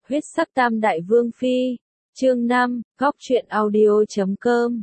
Huyết sắc tam đại vương phi. Chương 5, góc truyện audio.com.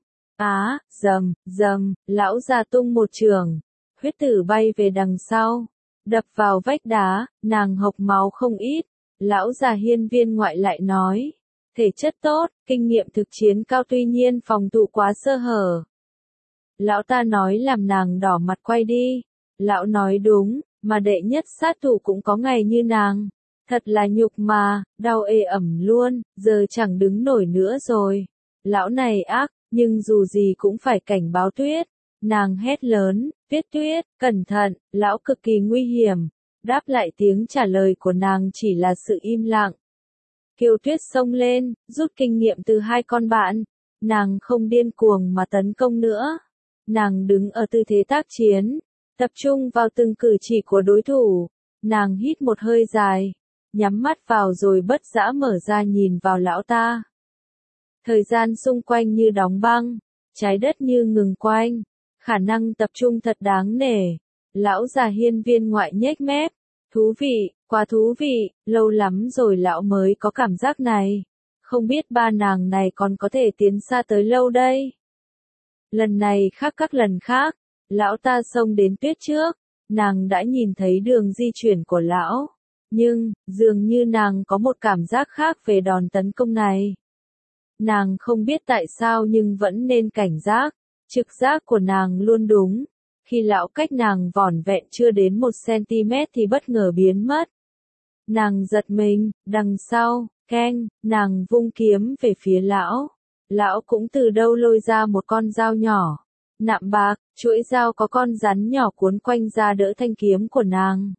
Rầm, lão già tung một trường. Huyết tử bay về đằng sau. Đập vào vách đá, nàng hộc máu không ít. Lão già hiên viên ngoại lại nói. Thể chất tốt, kinh nghiệm thực chiến cao tuy nhiên phòng thủ quá sơ hở. Lão ta nói làm nàng đỏ mặt quay đi. Lão nói đúng, mà đệ nhất sát thủ cũng có ngày như nàng. Thật là nhục mà, đau ê ẩm luôn, giờ chẳng đứng nổi nữa rồi. Lão này ác, nhưng dù gì cũng phải cảnh báo Tuyết. Nàng hét lớn, Tuyết, cẩn thận, lão cực kỳ nguy hiểm. Đáp lại tiếng trả lời của nàng chỉ là sự im lặng. Kiều Tuyết xông lên, rút kinh nghiệm từ hai con bạn. Nàng không điên cuồng mà tấn công nữa. Nàng đứng ở tư thế tác chiến, tập trung vào từng cử chỉ của đối thủ. Nàng hít một hơi dài, nhắm mắt vào rồi bất dã mở ra nhìn vào lão ta. Thời gian xung quanh như đóng băng, trái đất như ngừng quanh, khả năng tập trung thật đáng nể. Lão già hiên viên ngoại nhếch mép, thú vị, quá thú vị, lâu lắm rồi lão mới có cảm giác này. Không biết ba nàng này còn có thể tiến xa tới lâu đây. Lần này khác các lần khác, lão ta xông đến Tuyết trước, nàng đã nhìn thấy đường di chuyển của lão. Nhưng, dường như nàng có một cảm giác khác về đòn tấn công này. Nàng không biết tại sao nhưng vẫn nên cảnh giác, trực giác của nàng luôn đúng. Khi lão cách nàng vỏn vẹn chưa đến 1 cm thì bất ngờ biến mất. Nàng giật mình, đằng sau, keng, nàng vung kiếm về phía lão. Lão cũng từ đâu lôi ra một con dao nhỏ, nạm bạc, chuỗi dao có con rắn nhỏ cuốn quanh ra đỡ thanh kiếm của nàng.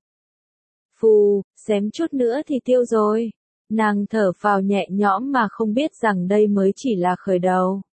Phù, xém chút nữa thì tiêu rồi. Nàng thở phào nhẹ nhõm mà không biết rằng đây mới chỉ là khởi đầu.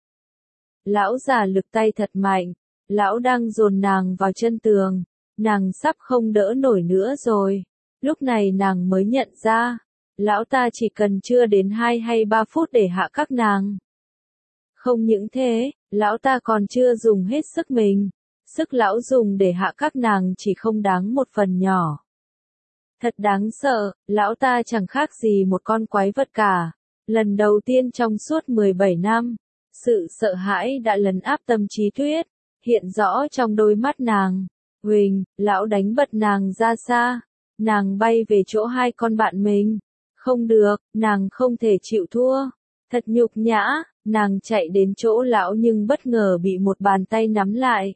Lão già lực tay thật mạnh, lão đang dồn nàng vào chân tường, nàng sắp không đỡ nổi nữa rồi. Lúc này nàng mới nhận ra, lão ta chỉ cần chưa đến 2 hay 3 phút để hạ các nàng. Không những thế, lão ta còn chưa dùng hết sức mình. Sức lão dùng để hạ các nàng chỉ không đáng một phần nhỏ. Thật đáng sợ, lão ta chẳng khác gì một con quái vật cả. Lần đầu tiên trong suốt 17 năm, sự sợ hãi đã lấn áp tâm trí Tuyết, hiện rõ trong đôi mắt nàng. Huỳnh, lão đánh bật nàng ra xa. Nàng bay về chỗ hai con bạn mình. Không được, nàng không thể chịu thua. Thật nhục nhã, nàng chạy đến chỗ lão nhưng bất ngờ bị một bàn tay nắm lại.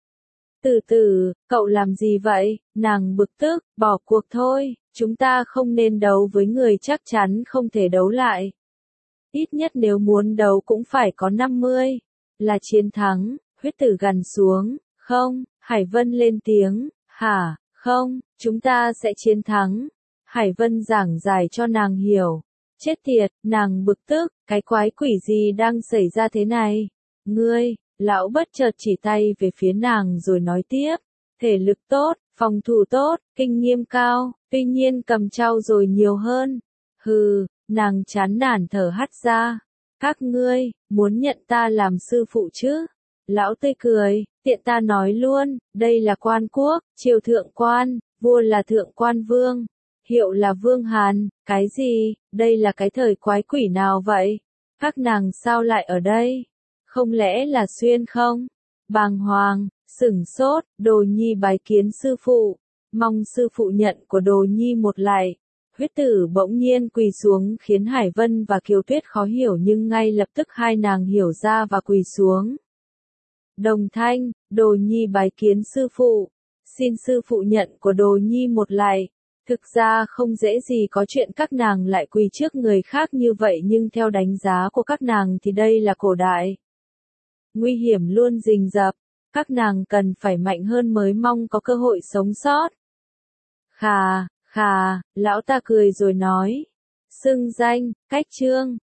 Từ từ, cậu làm gì vậy? Nàng bực tức, bỏ cuộc thôi, chúng ta không nên đấu với người chắc chắn không thể đấu lại. Ít nhất nếu muốn đấu cũng phải có 50, là chiến thắng. Huyết tử gằn xuống, không, Hải Vân lên tiếng, hả, không, chúng ta sẽ chiến thắng. Hải Vân giảng giải cho nàng hiểu. Chết tiệt, nàng bực tức, cái quái quỷ gì đang xảy ra thế này? Ngươi, lão bất chợt chỉ tay về phía nàng rồi nói tiếp. Thể lực tốt, phòng thủ tốt, kinh nghiệm cao, tuy nhiên cầm trao rồi nhiều hơn. Hừ, nàng chán nản thở hắt ra. Các ngươi, muốn nhận ta làm sư phụ chứ? Lão tươi cười, tiện ta nói luôn, đây là quan quốc, triều thượng quan, vua là thượng quan vương. Hiệu là Vương Hàn, cái gì, đây là cái thời quái quỷ nào vậy? Các nàng sao lại ở đây? Không lẽ là xuyên không? Bàng hoàng, sửng sốt, Đồ Nhi bái kiến sư phụ. Mong sư phụ nhận của Đồ Nhi một lạy. Huyết tử bỗng nhiên quỳ xuống khiến Hải Vân và Kiều Tuyết khó hiểu nhưng ngay lập tức hai nàng hiểu ra và quỳ xuống. Đồng thanh, Đồ Nhi bái kiến sư phụ. Xin sư phụ nhận của Đồ Nhi một lạy. Thực ra không dễ gì có chuyện các nàng lại quỳ trước người khác như vậy nhưng theo đánh giá của các nàng thì đây là cổ đại. Nguy hiểm luôn rình rập, các nàng cần phải mạnh hơn mới mong có cơ hội sống sót. Khà, lão ta cười rồi nói. Xưng danh, cách chương,